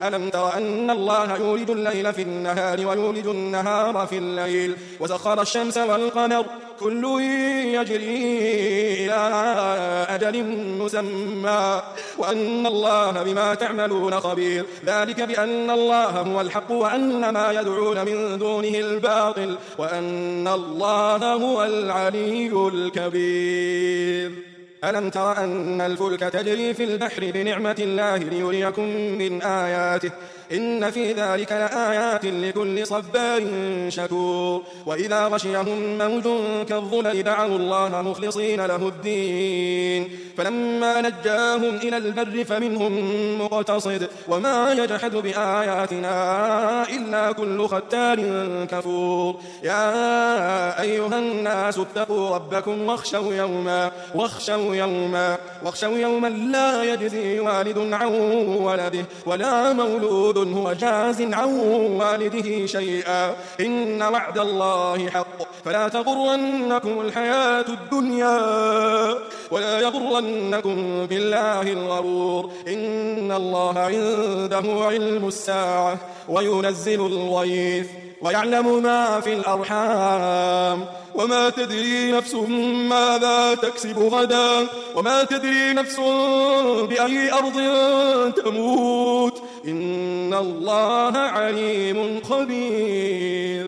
ألم تر أن الله يولج الليل في النهار ويولج النهار في الليل وسخر الشمس والقمر كل يجري إلى أجل مسمى وأن الله بما تعملون خبير ذلك بأن الله هو الحق وأن ما يدعون من دونه الباطل وأن الله هو العلي الكبير. ألم تر أن الفلك تجري في البحر بنعمة الله ليريكم من آياته إن في ذلك لآيات لكل صبار شكور. وإذا غشيهم موج كالظلل دعوا الله مخلصين له الدين فلما نجاهم إلى البر فمنهم مقتصد وما يجحد بآياتنا إلا كل ختار كفور. يا أيها الناس اتقوا ربكم واخشوا يوما لا يجزي والد عن ولده ولا مولود هو جاز عن والده شيئا إن وعد الله حق فلا تغرنكم الحياة الدنيا ولا يغرنكم بالله الغرور. إن الله عنده علم الساعة وينزل الغيث ويعلم ما في الأرحام وما تدري نفس ماذا تكسب غدا وما تدري نفس بأي أرض تموت إن الله عليم خبير.